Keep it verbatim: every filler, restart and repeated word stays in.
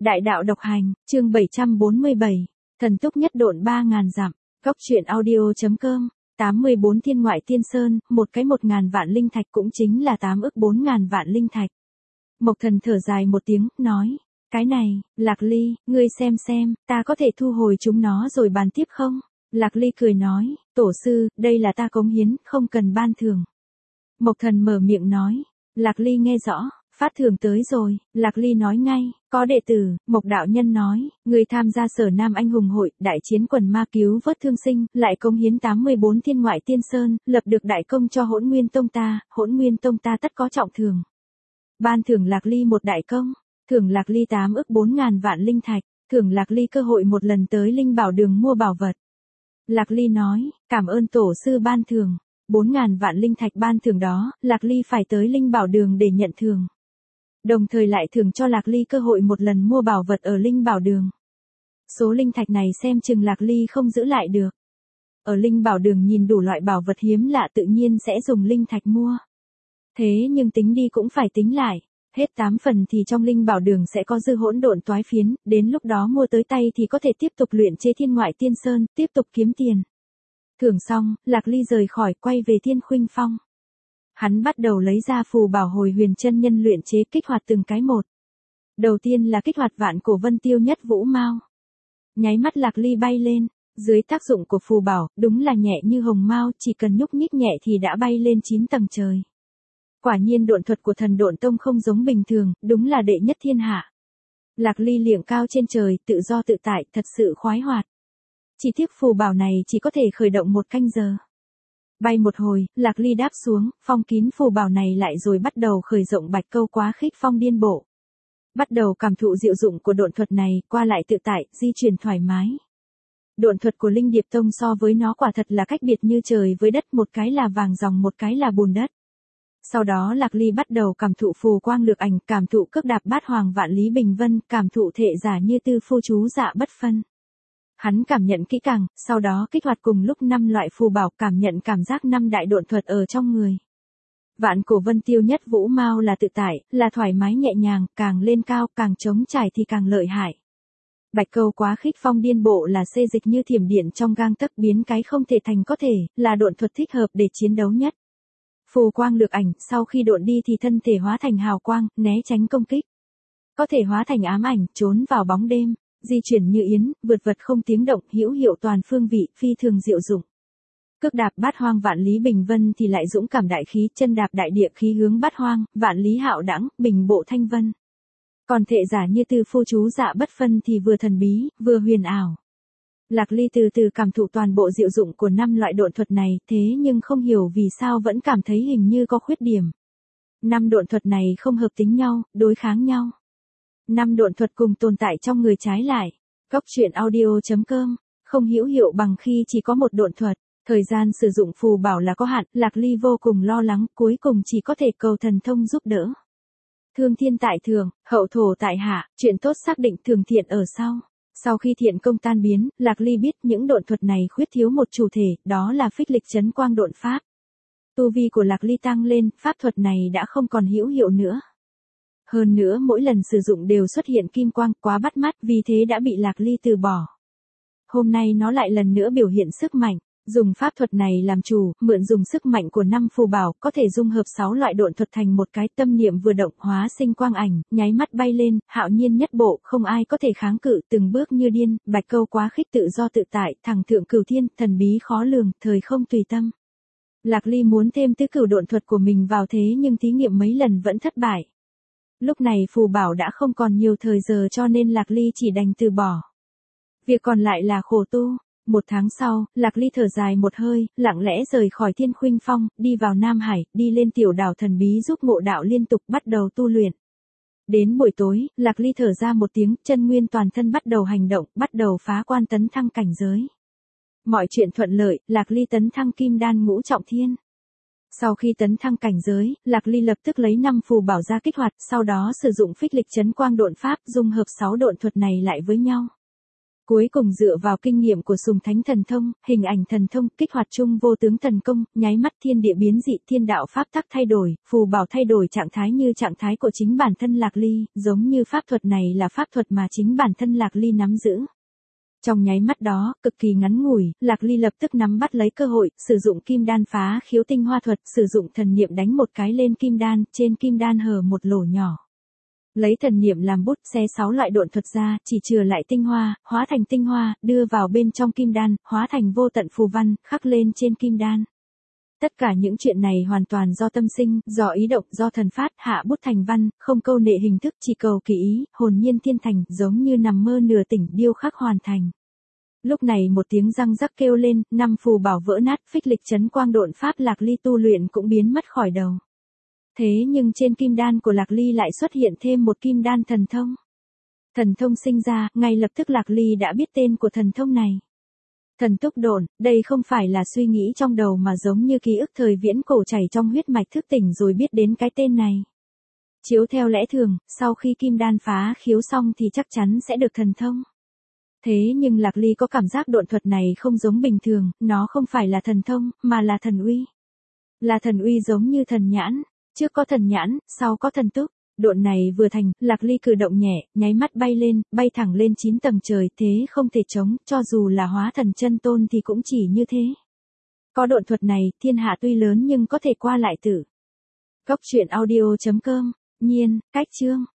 Đại đạo độc hành, chương bảy trăm bốn mươi bảy, thần túc nhất độn ba ngàn dặm, góc truyện audio.com, tám mươi bốn thiên ngoại tiên sơn, một cái một ngàn vạn linh thạch cũng chính là tám ức bốn ngàn vạn linh thạch. Mộc Thần thở dài một tiếng, nói, cái này, Lạc Ly, ngươi xem xem, ta có thể thu hồi chúng nó rồi bàn tiếp không? Lạc Ly cười nói, tổ sư, đây là ta cống hiến, không cần ban thưởng. Mộc Thần mở miệng nói, Lạc Ly nghe rõ. Phát thưởng tới rồi, Lạc Ly nói ngay, có đệ tử, Mộc đạo nhân nói, người tham gia Sở Nam Anh hùng hội, đại chiến quần ma cứu vớt thương sinh, lại cống hiến tám mươi bốn thiên ngoại tiên sơn, lập được đại công cho Hỗn Nguyên Tông ta, Hỗn Nguyên Tông ta tất có trọng thưởng. Ban thưởng Lạc Ly một đại công, thưởng Lạc Ly tám ức bốn ngàn vạn linh thạch, thưởng Lạc Ly cơ hội một lần tới Linh Bảo Đường mua bảo vật. Lạc Ly nói, cảm ơn tổ sư ban thưởng, bốn ngàn vạn linh thạch ban thưởng đó, Lạc Ly phải tới Linh Bảo Đường để nhận thưởng. Đồng thời lại thưởng cho Lạc Ly cơ hội một lần mua bảo vật ở Linh Bảo Đường. Số linh thạch này xem chừng Lạc Ly không giữ lại được. Ở Linh Bảo Đường nhìn đủ loại bảo vật hiếm lạ tự nhiên sẽ dùng linh thạch mua. Thế nhưng tính đi cũng phải tính lại, hết tám phần thì trong Linh Bảo Đường sẽ có dư hỗn độn toái phiến, đến lúc đó mua tới tay thì có thể tiếp tục luyện chế thiên ngoại tiên sơn, tiếp tục kiếm tiền. Thưởng xong, Lạc Ly rời khỏi quay về Thiên Khuynh Phong. Hắn bắt đầu lấy ra phù bảo hồi huyền chân nhân luyện chế kích hoạt từng cái một. Đầu tiên là kích hoạt vạn cổ vân tiêu nhất vũ mao. Nháy mắt Lạc Ly bay lên, dưới tác dụng của phù bảo, đúng là nhẹ như hồng mao, chỉ cần nhúc nhích nhẹ thì đã bay lên chín tầng trời. Quả nhiên độn thuật của Thần Độn Tông không giống bình thường, đúng là đệ nhất thiên hạ. Lạc Ly liệng cao trên trời, tự do tự tại, thật sự khoái hoạt. Chỉ tiếc phù bảo này chỉ có thể khởi động một canh giờ. Bay một hồi, Lạc Ly đáp xuống, phong kín phù bảo này lại rồi bắt đầu khởi rộng bạch câu quá khích phong điên bộ. Bắt đầu cảm thụ diệu dụng của độn thuật này, qua lại tự tại, di chuyển thoải mái. Độn thuật của Linh Điệp Tông so với nó quả thật là cách biệt như trời với đất, một cái là vàng ròng một cái là bùn đất. Sau đó Lạc Ly bắt đầu cảm thụ phù quang lược ảnh, cảm thụ cước đạp bát hoàng vạn lý bình vân, cảm thụ thệ giả như tư phu chú dạ bất phân. Hắn cảm nhận kỹ càng, sau đó kích hoạt cùng lúc năm loại phù bảo, cảm nhận cảm giác năm đại độn thuật ở trong người. Vạn cổ vân tiêu nhất vũ mao là tự tại, là thoải mái nhẹ nhàng, càng lên cao, càng trống trải thì càng lợi hại. Bạch câu quá khích phong điên bộ là xê dịch như thiểm điện trong gang tấc, biến cái không thể thành có thể, là độn thuật thích hợp để chiến đấu nhất. Phù quang lược ảnh, sau khi độn đi thì thân thể hóa thành hào quang, né tránh công kích. Có thể hóa thành ám ảnh, trốn vào bóng đêm. Di chuyển như yến, vượt vật không tiếng động, hữu hiệu toàn phương vị, phi thường diệu dụng. Cước đạp bát hoang vạn lý bình vân thì lại dũng cảm đại khí, chân đạp đại địa khí hướng bát hoang, vạn lý hạo đãng, bình bộ thanh vân. Còn thệ giả như tư phu chú dạ bất phân thì vừa thần bí, vừa huyền ảo. Lạc Ly từ từ cảm thụ toàn bộ diệu dụng của năm loại độn thuật này, thế nhưng không hiểu vì sao vẫn cảm thấy hình như có khuyết điểm. Năm độn thuật này không hợp tính nhau, đối kháng nhau. Năm độn thuật cùng tồn tại trong người trái lại. Góc truyện audio.com, không hữu hiệu bằng khi chỉ có một độn thuật. Thời gian sử dụng phù bảo là có hạn, Lạc Ly vô cùng lo lắng, cuối cùng chỉ có thể cầu thần thông giúp đỡ. Thương thiên tại thường, hậu thổ tại hạ, chuyện tốt xác định thường thiện ở sau. Sau khi thiện công tan biến, Lạc Ly biết những độn thuật này khuyết thiếu một chủ thể, đó là phích lịch chấn quang độn pháp. Tu vi của Lạc Ly tăng lên, pháp thuật này đã không còn hữu hiệu nữa. Hơn nữa mỗi lần sử dụng đều xuất hiện kim quang, quá bắt mắt, vì thế đã bị Lạc Ly từ bỏ. Hôm nay nó lại lần nữa biểu hiện sức mạnh, dùng pháp thuật này làm chủ, mượn dùng sức mạnh của năm phù bảo, có thể dung hợp sáu loại độn thuật thành một cái, tâm niệm vừa động hóa sinh quang ảnh, nháy mắt bay lên, hạo nhiên nhất bộ, không ai có thể kháng cự, từng bước như điên, bạch câu quá khích tự do tự tại, thẳng thượng cửu thiên, thần bí khó lường, thời không tùy tâm. Lạc Ly muốn thêm tứ cửu độn thuật của mình vào thế nhưng thí nghiệm mấy lần vẫn thất bại. Lúc này phù bảo đã không còn nhiều thời giờ cho nên Lạc Ly chỉ đành từ bỏ. Việc còn lại là khổ tu. Một tháng sau, Lạc Ly thở dài một hơi, lặng lẽ rời khỏi Thiên Khuynh Phong, đi vào Nam Hải, đi lên tiểu đảo thần bí giúp ngộ đạo liên tục bắt đầu tu luyện. Đến buổi tối, Lạc Ly thở ra một tiếng, chân nguyên toàn thân bắt đầu hành động, bắt đầu phá quan tấn thăng cảnh giới. Mọi chuyện thuận lợi, Lạc Ly tấn thăng kim đan ngũ trọng thiên. Sau khi tấn thăng cảnh giới, Lạc Ly lập tức lấy năm phù bảo ra kích hoạt, sau đó sử dụng phích lịch chấn quang độn pháp, dung hợp sáu độn thuật này lại với nhau. Cuối cùng dựa vào kinh nghiệm của Sùng Thánh Thần Thông, hình ảnh thần thông, kích hoạt chung vô tướng thần công, nháy mắt thiên địa biến dị, thiên đạo pháp tắc thay đổi, phù bảo thay đổi trạng thái như trạng thái của chính bản thân Lạc Ly, giống như pháp thuật này là pháp thuật mà chính bản thân Lạc Ly nắm giữ. Trong nháy mắt đó, cực kỳ ngắn ngủi, Lạc Ly lập tức nắm bắt lấy cơ hội, sử dụng kim đan phá khiếu tinh hoa thuật, sử dụng thần niệm đánh một cái lên kim đan, trên kim đan hở một lỗ nhỏ. Lấy thần niệm làm bút, xé sáu loại độn thuật ra, chỉ chừa lại tinh hoa, hóa thành tinh hoa, đưa vào bên trong kim đan, hóa thành vô tận phù văn, khắc lên trên kim đan. Tất cả những chuyện này hoàn toàn do tâm sinh, do ý động, do thần phát, hạ bút thành văn, không câu nệ hình thức, chỉ cầu kỳ ý, hồn nhiên thiên thành, giống như nằm mơ nửa tỉnh, điêu khắc hoàn thành. Lúc này một tiếng răng rắc kêu lên, năm phù bảo vỡ nát, phích lịch chấn quang độn pháp Lạc Ly tu luyện cũng biến mất khỏi đầu. Thế nhưng trên kim đan của Lạc Ly lại xuất hiện thêm một kim đan thần thông. Thần thông sinh ra, ngay lập tức Lạc Ly đã biết tên của thần thông này. Thần túc độn, đây không phải là suy nghĩ trong đầu mà giống như ký ức thời viễn cổ chảy trong huyết mạch thức tỉnh rồi biết đến cái tên này. Chiếu theo lẽ thường, sau khi kim đan phá khiếu xong thì chắc chắn sẽ được thần thông. Thế nhưng Lạc Ly có cảm giác độn thuật này không giống bình thường, nó không phải là thần thông, mà là thần uy. Là thần uy giống như thần nhãn, trước có thần nhãn, sau có thần túc. Độn này vừa thành, Lạc Ly cử động nhẹ, nháy mắt bay lên, bay thẳng lên chín tầng trời, thế không thể chống, cho dù là hóa thần chân tôn thì cũng chỉ như thế. Có độn thuật này, thiên hạ tuy lớn nhưng có thể qua lại tử. Góc truyện audio chấm com, nhiên, cách chương.